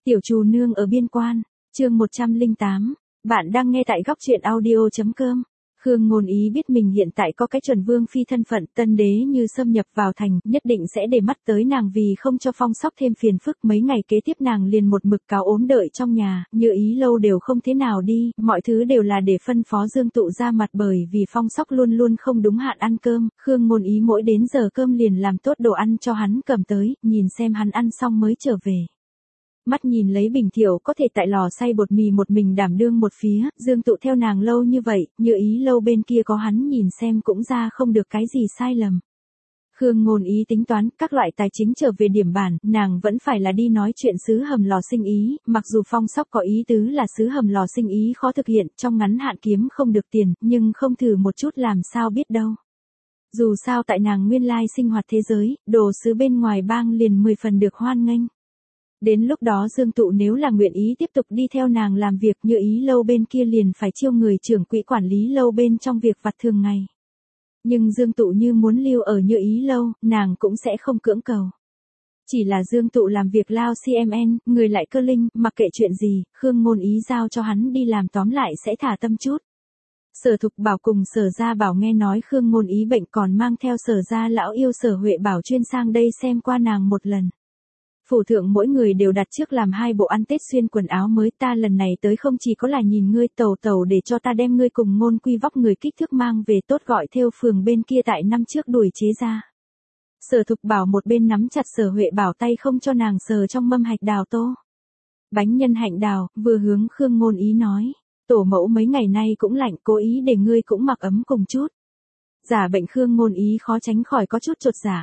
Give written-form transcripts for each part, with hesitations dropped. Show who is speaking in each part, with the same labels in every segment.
Speaker 1: Tiểu Trù Nương ở biên quan, chương 108. Bạn đang nghe tại góc truyện audio.com. Khương Ngôn Ý biết mình hiện tại có cái chuẩn vương phi thân phận, tân đế như xâm nhập vào thành, nhất định sẽ để mắt tới nàng vì không cho Phong Sóc thêm phiền phức. Mấy ngày kế tiếp nàng liền một mực cáo ốm đợi trong nhà, Như Ý lâu đều không thế nào đi, mọi thứ đều là để phân phó Dương Tụ ra mặt bởi vì Phong Sóc luôn luôn không đúng hạn ăn cơm. Khương Ngôn Ý mỗi đến giờ cơm liền làm tốt đồ ăn cho hắn cầm tới, nhìn xem hắn ăn xong mới trở về. Mắt nhìn lấy Bình Thiệu có thể tại lò xay bột mì một mình đảm đương một phía, Dương Tụ theo nàng lâu như vậy, Như Ý lâu bên kia có hắn nhìn xem cũng ra không được cái gì sai lầm. Khương Ngôn Ý tính toán các loại tài chính trở về điểm bản, nàng vẫn phải là đi nói chuyện sứ hầm lò sinh ý, mặc dù Phong Sóc có ý tứ là sứ hầm lò sinh ý khó thực hiện, trong ngắn hạn kiếm không được tiền, nhưng không thử một chút làm sao biết đâu. Dù sao tại nàng nguyên lai sinh hoạt thế giới, đồ sứ bên ngoài bang liền 10 phần được hoan nghênh. Đến lúc đó Dương Tụ nếu là nguyện ý tiếp tục đi theo nàng làm việc, Như Ý lâu bên kia liền phải chiêu người trưởng quỹ quản lý lâu bên trong việc vặt thường ngày. Nhưng Dương Tụ như muốn lưu ở Như Ý lâu, nàng cũng sẽ không cưỡng cầu. Chỉ là Dương Tụ làm việc lao CMN, người lại cơ linh, mặc kệ chuyện gì, Khương Ngôn Ý giao cho hắn đi làm tóm lại sẽ thả tâm chút. Sở Thục Bảo cùng Sở Gia Bảo nghe nói Khương Ngôn Ý bệnh còn mang theo Sở Gia lão yêu Sở Huệ Bảo chuyên sang đây xem qua nàng một lần. Phủ thượng mỗi người đều đặt trước làm 2 bộ ăn Tết xuyên quần áo mới, ta lần này tới không chỉ có là nhìn ngươi tàu để cho ta đem ngươi cùng Ngôn Quy vóc người kích thước mang về tốt gọi theo phường bên kia tại năm trước đuổi chế ra. Sở Thục Bảo một bên nắm chặt Sở Huệ Bảo tay không cho nàng sờ trong mâm hạch đào tô. Bánh nhân hạnh đào, vừa hướng Khương Ngôn Ý nói, tổ mẫu mấy ngày nay cũng lạnh, cố ý để ngươi cũng mặc ấm cùng chút. Giả bệnh Khương Ngôn Ý khó tránh khỏi có chút chột dạ.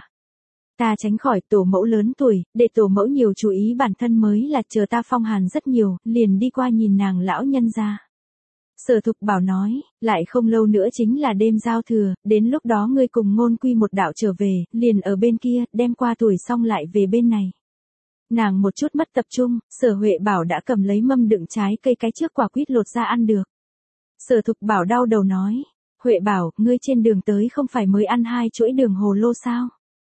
Speaker 1: Ta tránh khỏi, tổ mẫu lớn tuổi, để tổ mẫu nhiều chú ý bản thân mới là, chờ ta phong hàn rất nhiều, liền đi qua nhìn nàng lão nhân ra. Sở Thục Bảo nói, lại không lâu nữa chính là đêm giao thừa, đến lúc đó ngươi cùng Ngôn Quy một đạo trở về, liền ở bên kia, đem qua tuổi xong lại về bên này. Nàng một chút mất tập trung, Sở Huệ Bảo đã cầm lấy mâm đựng trái cây cái trước quả quýt lột ra ăn được. Sở Thục Bảo đau đầu nói, Huệ Bảo, ngươi trên đường tới không phải mới ăn 2 chuỗi đường hồ lô sao?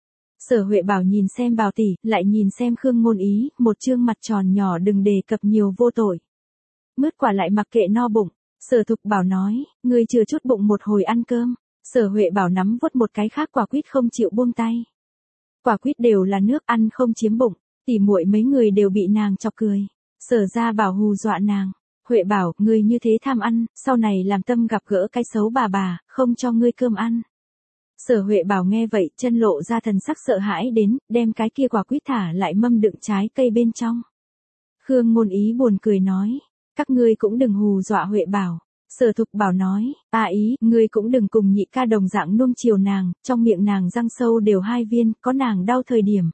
Speaker 1: Sở Huệ Bảo nhìn xem Bảo tỷ, lại nhìn xem Khương Ngôn Ý, một trương mặt tròn nhỏ đừng đề cập nhiều vô tội. Mứt quả lại mặc kệ no bụng. Sở Thục Bảo nói, ngươi chưa chút bụng một hồi ăn cơm. Sở Huệ Bảo nắm vuốt một cái khác quả quýt không chịu buông tay. Quả quýt đều là nước ăn không chiếm bụng, tỉ muội mấy người đều bị nàng chọc cười. Sở Gia Bảo hù dọa nàng, Huệ Bảo, ngươi như thế tham ăn, sau này làm tâm gặp gỡ cái xấu bà, không cho ngươi cơm ăn. Sở Huệ Bảo nghe vậy, chân lộ ra thần sắc sợ hãi đến, đem cái kia quả quýt thả lại mâm đựng trái cây bên trong. Khương Ngôn Ý buồn cười nói, các ngươi cũng đừng hù dọa Huệ Bảo. Sở Thục Bảo nói, Ý, ngươi cũng đừng cùng nhị ca đồng dạng nuông chiều nàng, trong miệng nàng răng sâu đều 2 viên, có nàng đau thời điểm.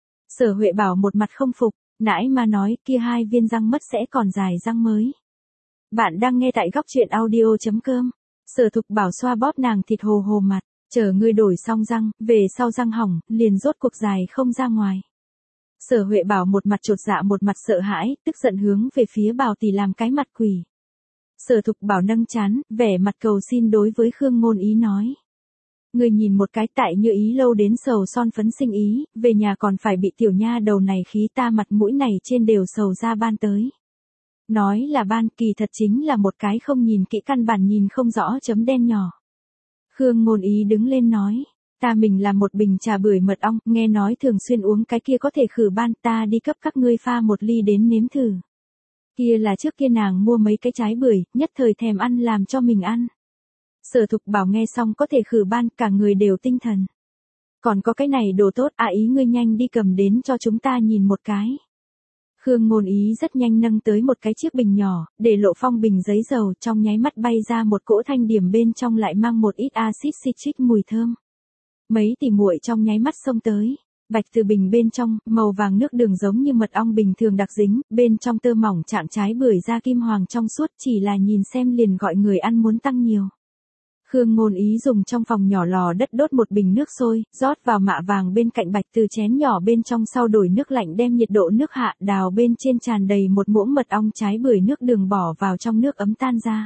Speaker 1: Sở Huệ Bảo một mặt không phục, nãy mà nói, kia 2 viên răng mất sẽ còn dài răng mới. Bạn đang nghe tại góc truyện audio.com. Sở Thục Bảo xoa bóp nàng thịt hồ hồ mặt. Chờ ngươi đổi xong răng, về sau răng hỏng, liền rốt cuộc dài không ra ngoài. Sở Huệ Bảo một mặt chột dạ một mặt sợ hãi, tức giận hướng về phía Bảo tỷ làm cái mặt quỷ. Sở Thục Bảo nâng trán, vẻ mặt cầu xin đối với Khương Ngôn Ý nói. Ngươi nhìn một cái tại Như Ý lâu đến sầu son phấn sinh ý, về nhà còn phải bị tiểu nha đầu này khí ta mặt mũi này trên đều sầu ra ban tới. Nói là ban kỳ thật chính là một cái không nhìn kỹ căn bản nhìn không rõ chấm đen nhỏ. Khương Ngôn Ý đứng lên nói, ta mình là một bình trà bưởi mật ong, nghe nói thường xuyên uống cái kia có thể khử ban, ta đi cấp các ngươi pha một ly đến nếm thử. Kia là trước kia nàng mua mấy cái trái bưởi, nhất thời thèm ăn làm cho mình ăn. Sở Thục Bảo nghe xong có thể khử ban, cả người đều tinh thần. Còn có cái này đồ tốt, Ý ngươi nhanh đi cầm đến cho chúng ta nhìn một cái. Khương Ngôn Ý rất nhanh nâng tới một cái chiếc bình nhỏ, để lộ phong bình giấy dầu, trong nháy mắt bay ra một cỗ thanh điểm bên trong lại mang một ít axit citric mùi thơm. Mấy tỷ muội trong nháy mắt xông tới, bạch từ bình bên trong, màu vàng nước đường giống như mật ong bình thường đặc dính, bên trong tơ mỏng trạng trái bưởi da kim hoàng trong suốt, chỉ là nhìn xem liền gọi người ăn muốn tăng nhiều. Khương Ngôn Ý dùng trong phòng nhỏ lò đất đốt một bình nước sôi, rót vào mạ vàng bên cạnh bạch từ chén nhỏ bên trong sau đổi nước lạnh đem nhiệt độ nước hạ, đào bên trên tràn đầy một muỗng mật ong trái bưởi nước đường bỏ vào trong nước ấm tan ra.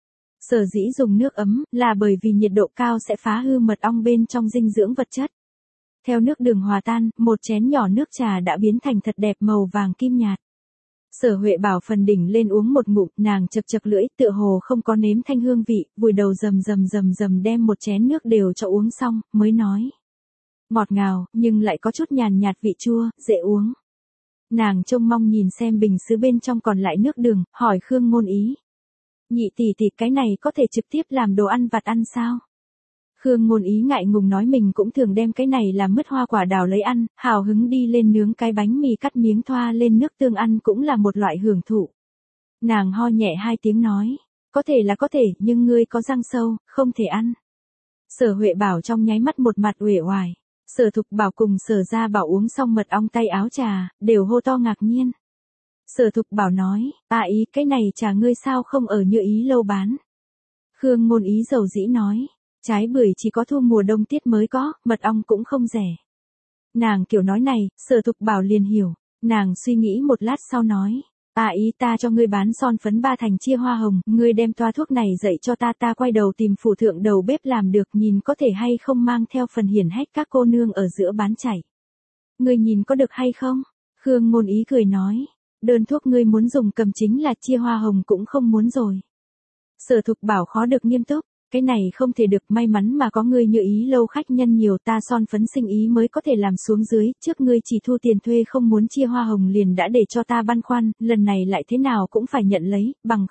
Speaker 1: Sở dĩ dùng nước ấm, là bởi vì nhiệt độ cao sẽ phá hư mật ong bên trong dinh dưỡng vật chất. Theo nước đường hòa tan, một chén nhỏ nước trà đã biến thành thật đẹp màu vàng kim nhạt. Sở Huệ Bảo phần đỉnh lên uống một ngụm, nàng chật chật lưỡi, tựa hồ không có nếm thanh hương vị, vùi đầu rầm đem một chén nước đều cho uống xong, mới nói. Ngọt ngào, nhưng lại có chút nhàn nhạt vị chua, dễ uống. Nàng trông mong nhìn xem bình sứ bên trong còn lại nước đường, hỏi Khương Ngôn Ý. Nhị tỷ tỷ, cái này có thể trực tiếp làm đồ ăn vặt ăn sao? Khương Ngôn Ý ngại ngùng nói mình cũng thường đem cái này làm mứt hoa quả đào lấy ăn, hào hứng đi lên nướng cái bánh mì cắt miếng thoa lên nước tương ăn cũng là một loại hưởng thụ. Nàng ho nhẹ hai tiếng nói, có thể là có thể, nhưng ngươi có răng sâu, không thể ăn. Sở Huệ Bảo trong nháy mắt một mặt uể oải. Sở Thục Bảo cùng Sở Gia Bảo uống xong mật ong tay áo trà, đều hô to ngạc nhiên. Sở Thục Bảo nói, ý, cái này trà ngươi sao không ở Như Ý lâu bán. Khương Ngôn Ý dầu dĩ nói, trái bưởi chỉ có thu mùa đông tiết mới có, mật ong cũng không rẻ. Nàng kiểu nói này, Sở Thục Bảo liền hiểu, nàng suy nghĩ một lát sau nói, ý ta cho ngươi bán son phấn 3 thành chia hoa hồng, ngươi đem toa thuốc này dạy cho ta quay đầu tìm phủ thượng đầu bếp làm được, nhìn có thể hay không mang theo phần hiển hách các cô nương ở giữa bán chảy. Ngươi nhìn có được hay không? Khương Ngôn Ý cười nói, đơn thuốc ngươi muốn dùng cầm chính là chia hoa hồng cũng không muốn rồi. Sở Thục Bảo khó được nghiêm túc, cái này không thể được, may mắn mà có ngươi Như Ý lâu khách nhân nhiều, ta son phấn sinh ý mới có thể làm xuống dưới, trước ngươi chỉ thu tiền thuê không muốn chia hoa hồng liền đã để cho ta băn khoăn, lần này lại thế nào cũng phải nhận lấy, bằng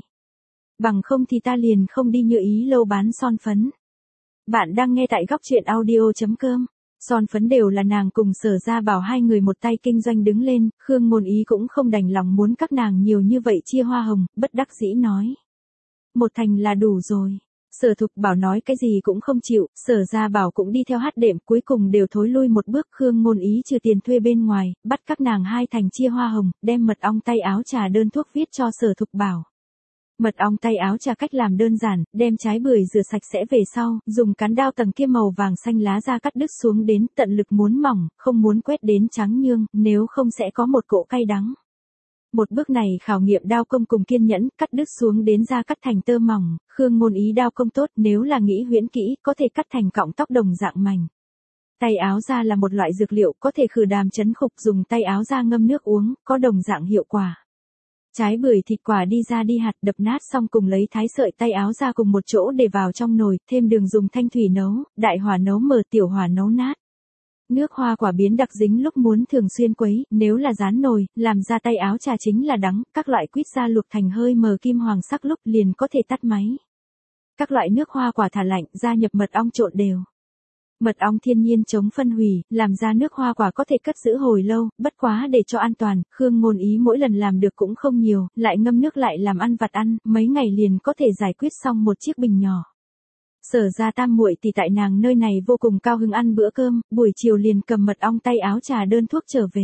Speaker 1: không thì ta liền không đi Như Ý lâu bán son phấn. Bạn đang nghe tại góc truyện audio.com. Son phấn đều là nàng cùng Sở Gia Bảo hai người một tay kinh doanh đứng lên, Khương Ngôn Ý cũng không đành lòng muốn các nàng nhiều như vậy chia hoa hồng, bất đắc dĩ nói. 1 thành là đủ rồi. Sở Thục Bảo nói cái gì cũng không chịu, Sở Gia Bảo cũng đi theo hát đệm, cuối cùng đều thối lui một bước. Khương Ngôn Ý trừ tiền thuê bên ngoài, bắt các nàng 2 thành chia hoa hồng, đem mật ong tay áo trà đơn thuốc viết cho Sở Thục Bảo. Mật ong tay áo trà cách làm đơn giản, đem trái bưởi rửa sạch sẽ về sau, dùng cán đao tầng kia màu vàng xanh lá ra cắt đứt xuống đến, tận lực muốn mỏng, không muốn quét đến trắng nhương, nếu không sẽ có một cỗ cay đắng. Một bước này khảo nghiệm đao công cùng kiên nhẫn, cắt đứt xuống đến ra cắt thành tơ mỏng, Khương Ngôn Ý đao công tốt, nếu là nghĩ huyễn kỹ, có thể cắt thành cọng tóc đồng dạng mảnh. Tay áo da là một loại dược liệu, có thể khử đàm chấn khục, dùng tay áo da ngâm nước uống, có đồng dạng hiệu quả. Trái bưởi thịt quả đi ra đi hạt, đập nát xong cùng lấy thái sợi tay áo ra cùng một chỗ để vào trong nồi, thêm đường dùng thanh thủy nấu, đại hỏa nấu mờ, tiểu hỏa nấu nát. Nước hoa quả biến đặc dính lúc muốn thường xuyên quấy, nếu là rán nồi, làm ra tay áo trà chính là đắng, các loại quýt ra luộc thành hơi mờ kim hoàng sắc lúc liền có thể tắt máy. Các loại nước hoa quả thả lạnh, gia nhập mật ong trộn đều. Mật ong thiên nhiên chống phân hủy, làm ra nước hoa quả có thể cất giữ hồi lâu, bất quá để cho an toàn, Khương Ngôn Ý mỗi lần làm được cũng không nhiều, lại ngâm nước lại làm ăn vặt ăn, mấy ngày liền có thể giải quyết xong một chiếc bình nhỏ. Sở Gia tam muội thì tại nàng nơi này vô cùng cao hứng ăn bữa cơm, buổi chiều liền cầm mật ong tay áo trà đơn thuốc trở về.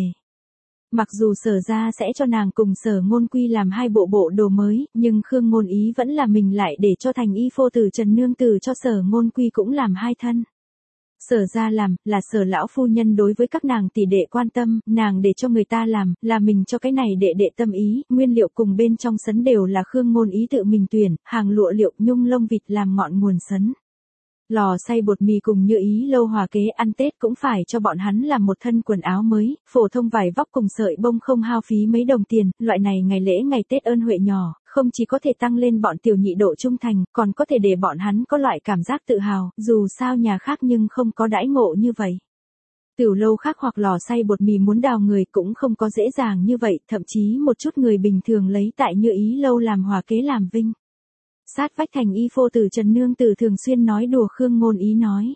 Speaker 1: Mặc dù Sở Gia sẽ cho nàng cùng Sở Ngôn Quy làm 2 bộ đồ mới, nhưng Khương Ngôn Ý vẫn là mình lại để cho thành y phô tử Trần Nương Tử cho Sở Ngôn Quy cũng làm 2 thân. Sở Gia làm, là Sở lão phu nhân đối với các nàng tỷ đệ quan tâm, nàng để cho người ta làm, là mình cho cái này đệ đệ tâm ý, nguyên liệu cùng bên trong sấn đều là Khương Ngôn Ý tự mình tuyển, hàng lụa liệu, nhung lông vịt làm ngọn nguồn sấn. Lò xay bột mì cùng Như Ý lâu hòa kế, ăn Tết cũng phải cho bọn hắn làm một thân quần áo mới, phổ thông vải vóc cùng sợi bông không hao phí mấy đồng tiền, loại này ngày lễ ngày Tết ơn huệ nhỏ, không chỉ có thể tăng lên bọn tiểu nhị độ trung thành, còn có thể để bọn hắn có loại cảm giác tự hào, dù sao nhà khác nhưng không có đãi ngộ như vậy. Tiểu lâu khác hoặc lò xay bột mì muốn đào người cũng không có dễ dàng như vậy, thậm chí một chút người bình thường lấy tại Như Ý lâu làm hòa kế làm vinh. Sát vách thành y phô tử Trần Nương Tử thường xuyên nói đùa Khương Ngôn Ý nói.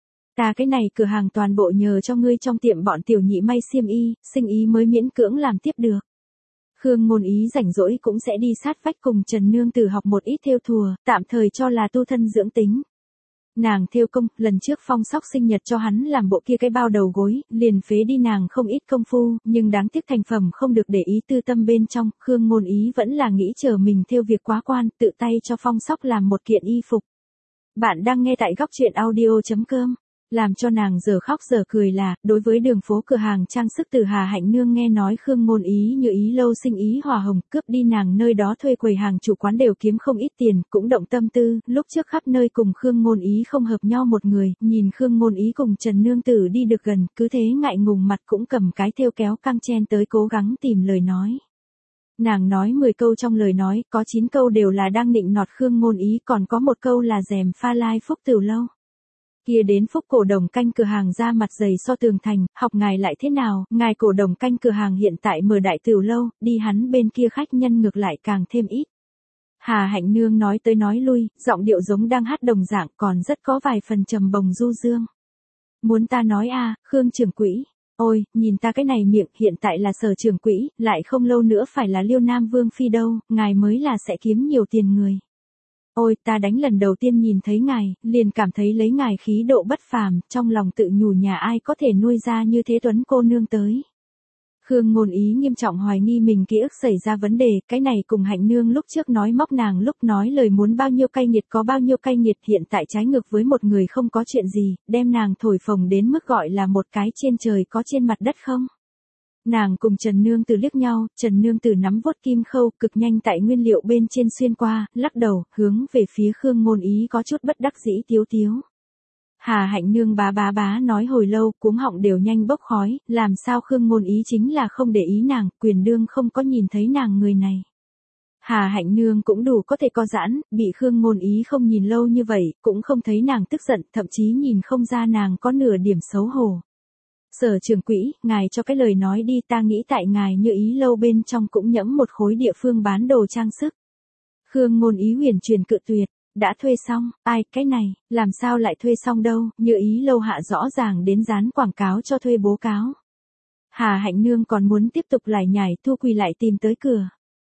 Speaker 1: Ta cái này cửa hàng toàn bộ nhờ cho ngươi trong tiệm bọn tiểu nhị may xiêm y, sinh ý mới miễn cưỡng làm tiếp được. Khương Ngôn Ý rảnh rỗi cũng sẽ đi sát vách cùng Trần Nương Tử học một ít thêu thùa, tạm thời cho là tu thân dưỡng tính. Nàng thêu công, lần trước Phong Sóc sinh nhật cho hắn làm bộ kia cái bao đầu gối, liền phế đi nàng không ít công phu, nhưng đáng tiếc thành phẩm không được để ý tư tâm bên trong, Khương Ngôn Ý vẫn là nghĩ chờ mình thêu việc quá quan, tự tay cho Phong Sóc làm một kiện y phục. Bạn đang nghe tại góc truyện audio.com. Làm cho nàng giờ khóc giờ cười là, đối với đường phố cửa hàng trang sức từ Hà Hạnh Nương nghe nói Khương Ngôn Ý Như Ý lâu sinh ý hòa hồng, cướp đi nàng nơi đó thuê quầy hàng chủ quán đều kiếm không ít tiền, cũng động tâm tư, lúc trước khắp nơi cùng Khương Ngôn Ý không hợp nhau một người, nhìn Khương Ngôn Ý cùng Trần Nương Tử đi được gần, cứ thế ngại ngùng mặt cũng cầm cái thêu kéo căng chen tới cố gắng tìm lời nói. Nàng nói 10 câu trong lời nói, có 9 câu đều là đang nịnh nọt Khương Ngôn Ý, còn có một câu là dèm pha lai Phúc Tửu Lâu. Kia đến Phúc cổ đồng canh cửa hàng ra mặt dày so tường thành, học ngài lại thế nào, ngài cổ đồng canh cửa hàng hiện tại mở đại tửu lâu, đi hắn bên kia khách nhân ngược lại càng thêm ít. Hà Hạnh Nương nói tới nói lui, giọng điệu giống đang hát đồng dạng, còn rất có vài phần trầm bồng du dương. Muốn ta nói a, Khương trưởng quỹ, ôi, nhìn ta cái này miệng, hiện tại là Sở trưởng quỹ, lại không lâu nữa phải là Liêu Nam Vương phi đâu, ngài mới là sẽ kiếm nhiều tiền người. Ôi, ta đánh lần đầu tiên nhìn thấy ngài, liền cảm thấy lấy ngài khí độ bất phàm, trong lòng tự nhủ nhà ai có thể nuôi ra như thế tuấn cô nương tới. Khương Ngôn Ý nghiêm trọng hoài nghi mình ký ức xảy ra vấn đề, cái này cùng Hạnh Nương lúc trước nói móc nàng lúc nói lời muốn bao nhiêu cay nghiệt có bao nhiêu cay nghiệt, hiện tại trái ngược với một người không có chuyện gì, đem nàng thổi phồng đến mức gọi là một cái trên trời có trên mặt đất không. Nàng cùng Trần Nương Tử liếc nhau, Trần Nương Tử nắm vuốt kim khâu, cực nhanh tại nguyên liệu bên trên xuyên qua, lắc đầu, hướng về phía Khương Ngôn Ý có chút bất đắc dĩ tiếu tiếu. Hà Hạnh Nương bá nói hồi lâu, cuống họng đều nhanh bốc khói, làm sao Khương Ngôn Ý chính là không để ý nàng, Quyền Đương không có nhìn thấy nàng người này. Hà Hạnh Nương cũng đủ có thể co giãn, bị Khương Ngôn Ý không nhìn lâu như vậy, cũng không thấy nàng tức giận, thậm chí nhìn không ra nàng có nửa điểm xấu hổ. Sở trưởng quỹ, ngài cho cái lời nói đi, ta nghĩ tại ngài Như Ý lâu bên trong cũng nhẫm một khối địa phương bán đồ trang sức. Khương Ngôn Ý huyền truyền cự tuyệt. Đã thuê xong, ai, cái này, làm sao lại thuê xong đâu, Như Ý lâu hạ rõ ràng đến dán quảng cáo cho thuê bố cáo. Hà Hạnh Nương còn muốn tiếp tục lải nhải, Thu Quỳ lại tìm tới cửa.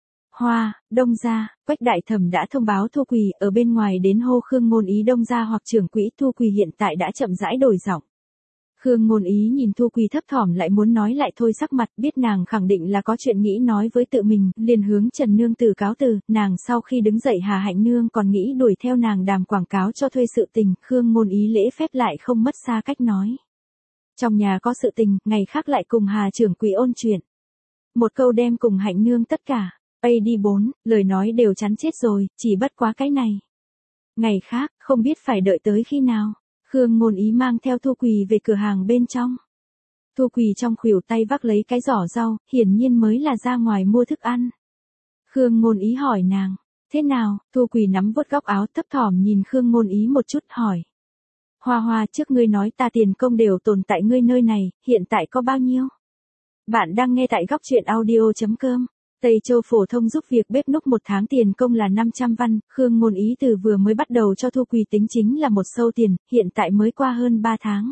Speaker 1: Hoa, Đông gia, Quách đại thẩm đã thông báo Thu Quỳ, ở bên ngoài đến hô Khương Ngôn Ý Đông gia hoặc trưởng quỹ, Thu Quỳ hiện tại đã chậm rãi đổi giọng. Khương Ngôn Ý nhìn Thu Quỳ thấp thỏm lại muốn nói lại thôi sắc mặt, biết nàng khẳng định là có chuyện nghĩ nói với tự mình, liền hướng Trần Nương Tử cáo từ, nàng sau khi đứng dậy Hà Hạnh Nương còn nghĩ đuổi theo nàng đàm quảng cáo cho thuê sự tình, Khương Ngôn Ý lễ phép lại không mất xa cách nói. Trong nhà có sự tình, ngày khác lại cùng Hà trưởng quỹ ôn chuyện. Một câu đem cùng Hạnh Nương tất cả, đi 4, lời nói đều chắn chết rồi, chỉ bất quá cái này. Ngày khác, không biết phải đợi tới khi nào. Khương Ngôn Ý mang theo Thu Quỳ về cửa hàng bên trong. Thu Quỳ trong khuỷu tay vác lấy cái giỏ rau, hiển nhiên mới là ra ngoài mua thức ăn. Khương Ngôn Ý hỏi nàng, thế nào, Thu Quỳ nắm vuốt góc áo thấp thỏm nhìn Khương Ngôn Ý một chút hỏi. Hoa Hoa, trước ngươi nói ta tiền công đều tồn tại ngươi nơi này, hiện tại có bao nhiêu? Bạn đang nghe tại gocchuyenaudio.com. Tây Châu phổ thông giúp việc bếp núc 1 tháng tiền công là 500 văn, Khương Ngôn Ý từ vừa mới bắt đầu cho Thu Quỳ tính chính là một sâu tiền, hiện tại mới qua hơn 3 tháng.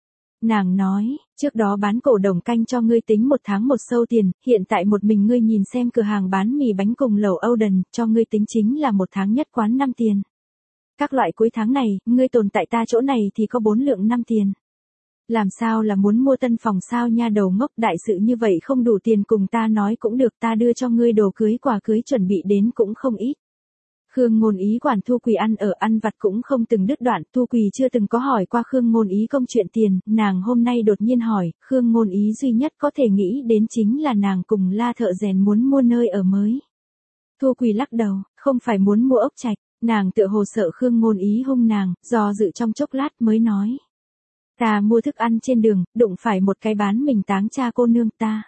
Speaker 1: Nàng nói, trước đó bán cổ đồng canh cho ngươi tính 1 tháng một sâu tiền, hiện tại một mình ngươi nhìn xem cửa hàng bán mì bánh cùng lẩu Âu Đần, cho ngươi tính chính là 1 tháng nhất quán 5 tiền. Các loại cuối tháng này, ngươi tồn tại ta chỗ này thì có 4 lượng 5 tiền. Làm sao là muốn mua tân phòng sao nha đầu ngốc, đại sự như vậy không đủ tiền cùng ta nói cũng được, ta đưa cho ngươi đồ cưới quà cưới chuẩn bị đến cũng không ít. Khương Ngôn Ý quản Thu Quỳ ăn ở ăn vặt cũng không từng đứt đoạn, Thu Quỳ chưa từng có hỏi qua Khương Ngôn Ý công chuyện tiền, nàng hôm nay đột nhiên hỏi, Khương Ngôn Ý duy nhất có thể nghĩ đến chính là nàng cùng La thợ rèn muốn mua nơi ở mới. Thu Quỳ lắc đầu, không phải muốn mua ốc trạch, nàng tựa hồ sợ Khương Ngôn Ý hung nàng, do dự trong chốc lát mới nói. Ta mua thức ăn trên đường, đụng phải một cái bán mình táng cha cô nương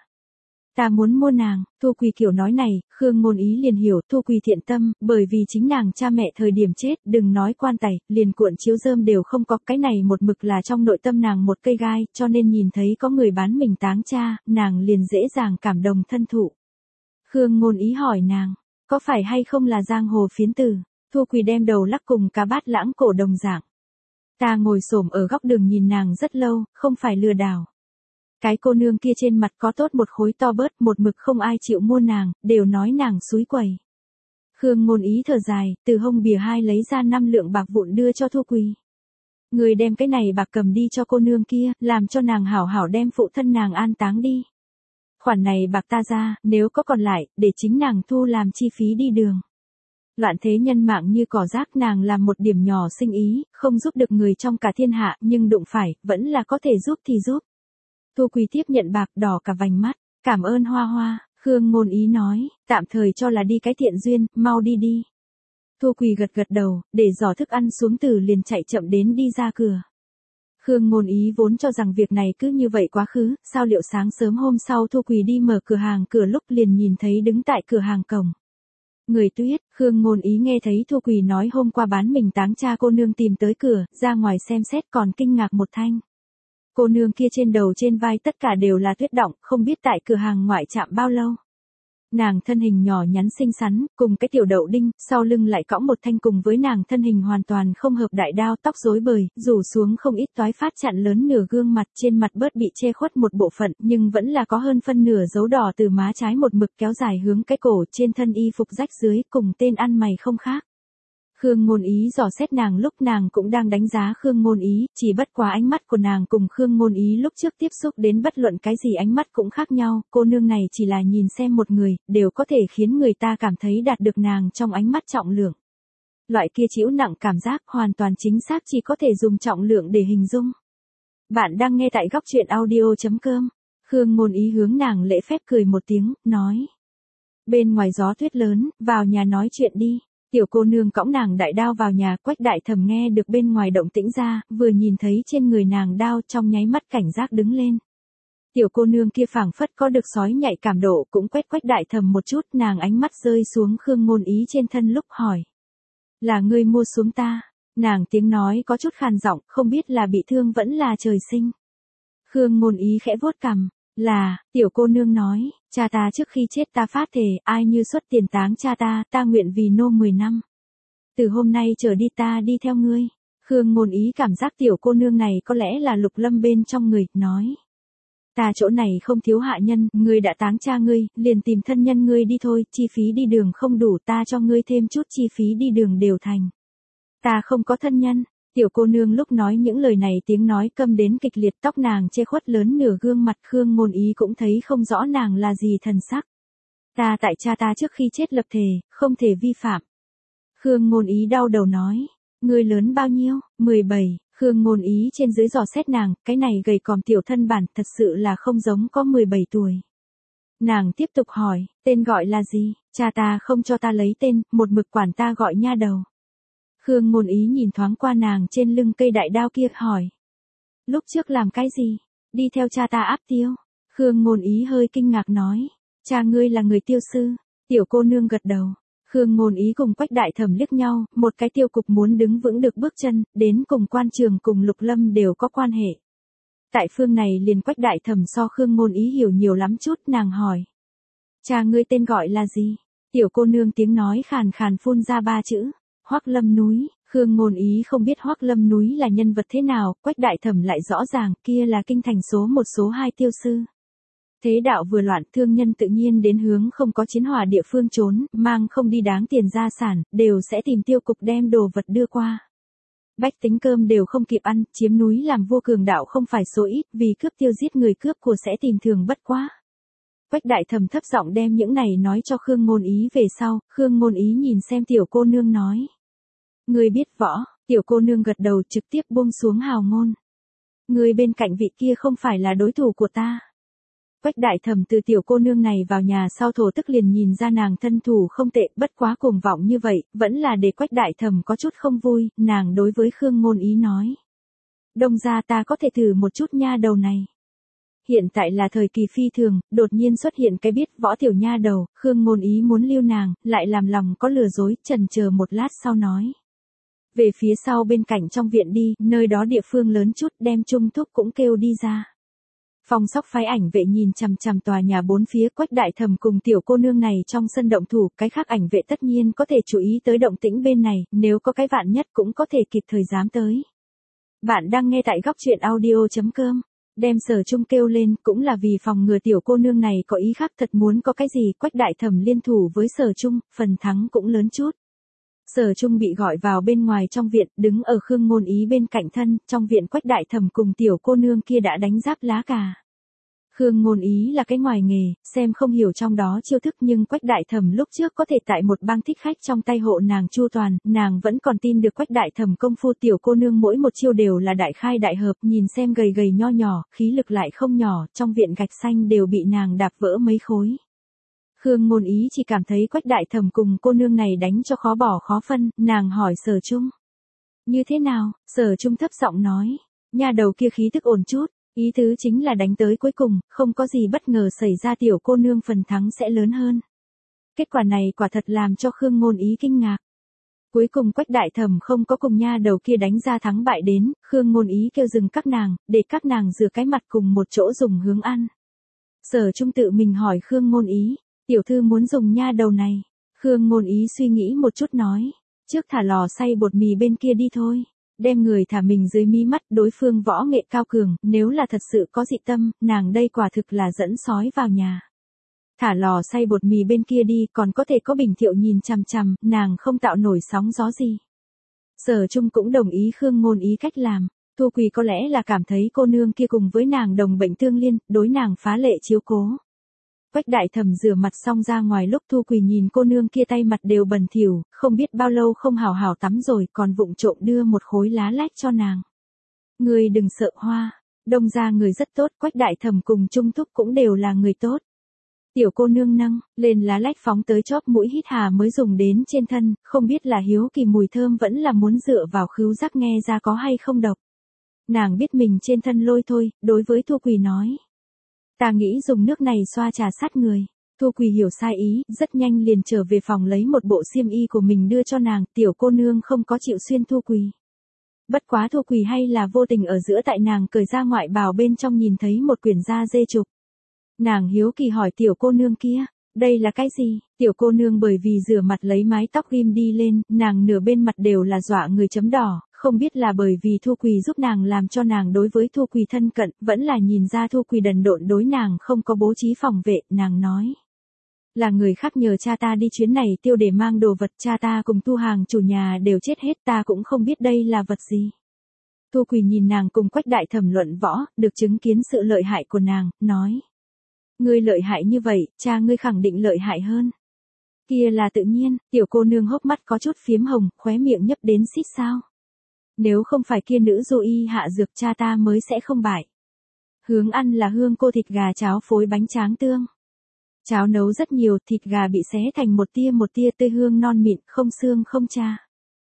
Speaker 1: ta muốn mua nàng. Thu Quỳ kiểu nói này, Khương Ngôn Ý liền hiểu Thu Quỳ thiện tâm, bởi vì chính nàng cha mẹ thời điểm chết, đừng nói quan tài, liền cuộn chiếu rơm đều không có, cái này một mực là trong nội tâm nàng một cây gai, cho nên nhìn thấy có người bán mình táng cha, nàng liền dễ dàng cảm động thân thụ. Khương Ngôn Ý hỏi nàng, có phải hay không là giang hồ phiến tử? Thu Quỳ đem đầu lắc cùng cá bát lãng cổ đồng dạng. Ta ngồi xổm ở góc đường nhìn nàng rất lâu, không phải lừa đảo. Cái cô nương kia trên mặt có tốt một khối to bớt, một mực không ai chịu mua nàng, đều nói nàng xúi quẩy. Khương Ngôn Ý thở dài, từ hông bìa 2 lấy ra 5 lượng bạc vụn đưa cho Thu Quỳ. Người đem cái này bạc cầm đi cho cô nương kia, làm cho nàng hảo hảo đem phụ thân nàng an táng đi. Khoản này bạc ta ra, nếu có còn lại, để chính nàng thu làm chi phí đi đường. Loạn thế nhân mạng như cỏ rác, nàng làm một điểm nhỏ sinh ý, không giúp được người trong cả thiên hạ, nhưng đụng phải, vẫn là có thể giúp thì giúp. Thu Quỳ tiếp nhận bạc, đỏ cả vành mắt, cảm ơn Hoa Hoa. Khương Ngôn Ý nói, tạm thời cho là đi cái thiện duyên, mau đi đi. Thu Quỳ gật gật đầu, để giỏ thức ăn xuống từ liền chạy chậm đến đi ra cửa. Khương Ngôn Ý vốn cho rằng việc này cứ như vậy quá khứ, sao liệu sáng sớm hôm sau Thu Quỳ đi mở cửa hàng cửa lúc liền nhìn thấy đứng tại cửa hàng cổng. Người Tuyết, Khương Ngôn Ý nghe thấy Thu Quỳ nói hôm qua bán mình táng cha cô nương tìm tới cửa, ra ngoài xem xét còn kinh ngạc một thanh. Cô nương kia trên đầu trên vai tất cả đều là tuyết đọng, không biết tại cửa hàng ngoại chạm bao lâu. Nàng thân hình nhỏ nhắn xinh xắn, cùng cái tiểu đậu đinh, sau lưng lại cõng một thanh cùng với nàng thân hình hoàn toàn không hợp đại đao, tóc rối bời, rủ xuống không ít toái phát chặn lớn nửa gương mặt, trên mặt bớt bị che khuất một bộ phận, nhưng vẫn là có hơn phân nửa dấu đỏ từ má trái một mực kéo dài hướng cái cổ, trên thân y phục rách dưới, cùng tên ăn mày không khác. Khương Ngôn Ý dò xét nàng lúc nàng cũng đang đánh giá Khương Ngôn Ý, chỉ bất quá ánh mắt của nàng cùng Khương Ngôn Ý lúc trước tiếp xúc đến bất luận cái gì ánh mắt cũng khác nhau, cô nương này chỉ là nhìn xem một người, đều có thể khiến người ta cảm thấy đạt được nàng trong ánh mắt trọng lượng. Loại kia chịu nặng cảm giác hoàn toàn chính xác chỉ có thể dùng trọng lượng để hình dung. Bạn đang nghe tại góc truyện audio.com. Khương Ngôn Ý hướng nàng lễ phép cười một tiếng, nói. Bên ngoài gió tuyết lớn, vào nhà nói chuyện đi. Tiểu cô nương cõng nàng đại đao vào nhà, Quách Đại Thẩm nghe được bên ngoài động tĩnh ra, vừa nhìn thấy trên người nàng đao trong nháy mắt cảnh giác đứng lên. Tiểu cô nương kia phảng phất có được sói nhạy cảm độ cũng quét Quách Đại Thẩm một chút, nàng ánh mắt rơi xuống Khương Ngôn Ý trên thân lúc hỏi. Là ngươi mua xuống ta? Nàng tiếng nói có chút khàn giọng, không biết là bị thương vẫn là trời sinh. Khương Ngôn Ý khẽ vuốt cằm. Là, tiểu cô nương nói, cha ta trước khi chết ta phát thề, ai như xuất tiền táng cha ta nguyện vì nô 10 năm. Từ hôm nay trở đi ta đi theo ngươi. Khương Ngôn Ý cảm giác tiểu cô nương này có lẽ là Lục Lâm bên trong người, nói. Ta chỗ này không thiếu hạ nhân, ngươi đã táng cha ngươi, liền tìm thân nhân ngươi đi thôi, chi phí đi đường không đủ ta cho ngươi thêm chút chi phí đi đường đều thành. Ta không có thân nhân. Tiểu cô nương lúc nói những lời này tiếng nói câm đến kịch liệt, tóc nàng che khuất lớn nửa gương mặt, Khương Ngôn Ý cũng thấy không rõ nàng là gì thần sắc. Ta tại cha ta trước khi chết lập thề, không thể vi phạm. Khương Ngôn Ý đau đầu nói, ngươi lớn bao nhiêu? 17, Khương Ngôn Ý trên dưới dò xét nàng, cái này gầy còm tiểu thân bản thật sự là không giống có 17 tuổi. Nàng tiếp tục hỏi, tên gọi là gì? Cha ta không cho ta lấy tên, một mực quản ta gọi nha đầu. Khương Ngôn Ý nhìn thoáng qua nàng trên lưng cây đại đao kia, hỏi. Lúc trước làm cái gì? Đi theo cha ta áp tiêu. Khương Ngôn Ý hơi kinh ngạc nói. Cha ngươi là người tiêu sư. Tiểu cô nương gật đầu. Khương Ngôn Ý cùng Quách Đại Thẩm liếc nhau, một cái tiêu cục muốn đứng vững được bước chân, đến cùng quan trường cùng Lục Lâm đều có quan hệ. Tại phương này liền Quách Đại Thẩm so Khương Ngôn Ý hiểu nhiều lắm chút, nàng hỏi. Cha ngươi tên gọi là gì? Tiểu cô nương tiếng nói khàn khàn phun ra 3 chữ. Hoắc Lâm Núi. Khương Ngôn Ý không biết Hoắc Lâm Núi là nhân vật thế nào, Quách Đại Thẩm lại rõ ràng, kia là kinh thành số 1 số 2 tiêu sư. Thế đạo vừa loạn, thương nhân tự nhiên đến hướng không có chiến hỏa địa phương trốn, mang không đi đáng tiền gia sản, đều sẽ tìm tiêu cục đem đồ vật đưa qua. Bách tính cơm đều không kịp ăn, chiếm núi làm vua cường đạo không phải số ít, vì cướp tiêu giết người cướp của sẽ tìm thường bất quá. Quách Đại Thẩm thấp giọng đem những này nói cho Khương Ngôn Ý về sau, Khương Ngôn Ý nhìn xem tiểu cô nương nói. Ngươi biết võ, tiểu cô nương gật đầu trực tiếp buông xuống hào ngôn. Ngươi bên cạnh vị kia không phải là đối thủ của ta. Quách Đại Thẩm từ tiểu cô nương này vào nhà sau thổ tức liền nhìn ra nàng thân thủ không tệ, bất quá cuồng vọng như vậy, vẫn là để Quách Đại Thẩm có chút không vui, nàng đối với Khương Ngôn Ý nói. Đông ra ta có thể thử một chút nha đầu này. Hiện tại là thời kỳ phi thường, đột nhiên xuất hiện cái biết võ tiểu nha đầu, Khương Ngôn Ý muốn lưu nàng, lại làm lòng có lừa dối, chần chờ một lát sau nói. Về phía sau bên cạnh trong viện đi, nơi đó địa phương lớn chút, đem Trung Thúc cũng kêu đi ra. Phong Sóc phái ảnh vệ nhìn chằm chằm tòa nhà bốn phía, Quách Đại Thẩm cùng tiểu cô nương này trong sân động thủ, cái khác ảnh vệ tất nhiên có thể chú ý tới động tĩnh bên này, nếu có cái vạn nhất cũng có thể kịp thời dám tới. Bạn đang nghe tại góc truyện audio.com. Đem Sở Trung kêu lên cũng là vì phòng ngừa tiểu cô nương này có ý khác thật muốn có cái gì, Quách Đại Thẩm liên thủ với Sở Trung, phần thắng cũng lớn chút. Sở Trung bị gọi vào bên ngoài trong viện, đứng ở Khương Ngôn Ý bên cạnh thân, trong viện Quách Đại Thẩm cùng tiểu cô nương kia đã đánh giáp lá cà. Khương Ngôn Ý là cái ngoài nghề, xem không hiểu trong đó chiêu thức nhưng Quách Đại Thẩm lúc trước có thể tại một bang thích khách trong tay hộ nàng chu toàn, nàng vẫn còn tin được Quách Đại Thẩm công phu tiểu cô nương mỗi một chiêu đều là đại khai đại hợp, nhìn xem gầy gầy nho nhỏ, khí lực lại không nhỏ, trong viện gạch xanh đều bị nàng đạp vỡ mấy khối. Khương Ngôn Ý chỉ cảm thấy Quách Đại Thẩm cùng cô nương này đánh cho khó bỏ khó phân, nàng hỏi Sở Trung. Như thế nào? Sở Trung thấp giọng nói. Nha đầu kia khí tức ổn chút, ý tứ chính là đánh tới cuối cùng, không có gì bất ngờ xảy ra tiểu cô nương phần thắng sẽ lớn hơn. Kết quả này quả thật làm cho Khương Ngôn Ý kinh ngạc. Cuối cùng Quách Đại Thẩm không có cùng nha đầu kia đánh ra thắng bại đến, Khương Ngôn Ý kêu dừng các nàng, để các nàng rửa cái mặt cùng một chỗ dùng hướng ăn. Sở Trung tự mình hỏi Khương Ngôn Ý, tiểu thư muốn dùng nha đầu này. Khương Ngôn Ý suy nghĩ một chút nói, trước thả lò xay bột mì bên kia đi thôi. Đem người thả mình dưới mí mắt, đối phương võ nghệ cao cường, nếu là thật sự có dị tâm, nàng đây quả thực là dẫn sói vào nhà. Thả lò xay bột mì bên kia đi, còn có thể có Bình Thiệu nhìn chằm chằm, nàng không tạo nổi sóng gió gì. Sở Trung cũng đồng ý Khương Ngôn Ý cách làm. Thu Quỳ có lẽ là cảm thấy cô nương kia cùng với nàng đồng bệnh tương liên, đối nàng phá lệ chiếu cố. Quách Đại Thẩm rửa mặt xong ra ngoài, lúc Thu Quỳ nhìn cô nương kia tay mặt đều bẩn thỉu, không biết bao lâu không hào hào tắm rồi, còn vụng trộm đưa một khối lá lách cho nàng. Người đừng sợ hoa, Đông gia người rất tốt, Quách Đại Thẩm cùng Trung Thúc cũng đều là người tốt. Tiểu cô nương nâng lên lá lách phóng tới chóp mũi hít hà mới dùng đến trên thân, không biết là hiếu kỳ mùi thơm vẫn là muốn dựa vào khứu giác nghe ra có hay không độc. Nàng biết mình trên thân lôi thôi, đối với Thu Quỳ nói. Ta nghĩ dùng nước này xoa trà sát người. Thu Quỳ hiểu sai ý, rất nhanh liền trở về phòng lấy một bộ xiêm y của mình đưa cho nàng, tiểu cô nương không có chịu xuyên Thu Quỳ. Bất quá Thu Quỳ hay là vô tình ở giữa tại nàng cởi ra ngoại bào bên trong nhìn thấy một quyển da dê trục. Nàng hiếu kỳ hỏi tiểu cô nương kia, đây là cái gì? Tiểu cô nương bởi vì rửa mặt lấy mái tóc rim đi lên, nàng nửa bên mặt đều là dọa người chấm đỏ, không biết là bởi vì Thu Quỳ giúp nàng làm cho nàng đối với Thu Quỳ thân cận, vẫn là nhìn ra Thu Quỳ đần độn đối nàng không có bố trí phòng vệ, nàng nói. Là người khác nhờ cha ta đi chuyến này tiêu để mang đồ vật, cha ta cùng Thu hàng chủ nhà đều chết hết, ta cũng không biết đây là vật gì. Thu Quỳ nhìn nàng cùng Quách Đại Thẩm luận võ, được chứng kiến sự lợi hại của nàng, nói. Ngươi lợi hại như vậy, cha ngươi khẳng định lợi hại hơn. Kia là tự nhiên, tiểu cô nương hốc mắt có chút phiếm hồng, khóe miệng nhấp đến xít sao. Nếu không phải kia nữ du y hạ dược, cha ta mới sẽ không bại. Hướng ăn là hương cô thịt gà cháo phối bánh tráng tương. Cháo nấu rất nhiều, thịt gà bị xé thành một tia tươi hương non mịn, không xương không cha.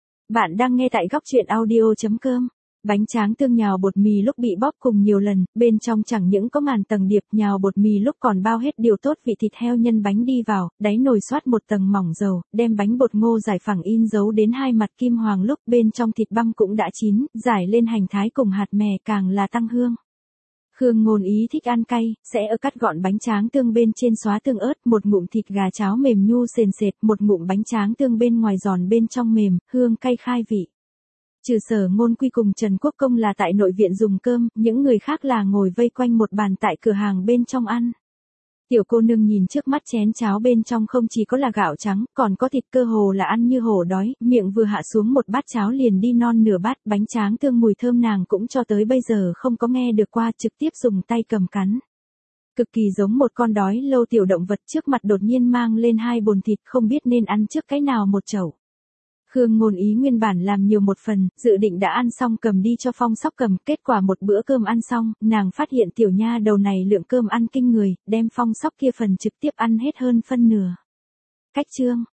Speaker 1: Bạn đang nghe tại gocchuyenaudio.com. Bánh tráng tương nhào bột mì lúc bị bóp cùng nhiều lần, bên trong chẳng những có ngàn tầng điệp, nhào bột mì lúc còn bao hết điều tốt vị thịt heo nhân bánh đi vào, đáy nồi xoát một tầng mỏng dầu, đem bánh bột ngô giải phẳng in dấu đến hai mặt kim hoàng lúc bên trong thịt băm cũng đã chín, giải lên hành thái cùng hạt mè càng là tăng hương. Khương Ngôn Ý thích ăn cay, sẽ ở cắt gọn bánh tráng tương bên trên xóa tương ớt, một ngụm thịt gà cháo mềm nhu sền sệt, một ngụm bánh tráng tương bên ngoài giòn bên trong mềm, hương cay khai vị. Trừ Sở Ngôn Quy cùng Trần Quốc Công là tại nội viện dùng cơm, những người khác là ngồi vây quanh một bàn tại cửa hàng bên trong ăn. Tiểu cô nương nhìn trước mắt chén cháo bên trong không chỉ có là gạo trắng, còn có thịt, cơ hồ là ăn như hổ đói, miệng vừa hạ xuống một bát cháo liền đi non nửa bát, bánh tráng tương mùi thơm nàng cũng cho tới bây giờ không có nghe được qua, trực tiếp dùng tay cầm cắn. Cực kỳ giống một con đói lâu tiểu động vật, trước mặt đột nhiên mang lên hai bồn thịt, không biết nên ăn trước cái nào một chậu. Khương Ngôn Ý nguyên bản làm nhiều một phần, dự định đã ăn xong cầm đi cho Phong Sóc cầm, kết quả một bữa cơm ăn xong, nàng phát hiện tiểu nha đầu này lượng cơm ăn kinh người, đem Phong Sóc kia phần trực tiếp ăn hết hơn phân nửa. Cách chương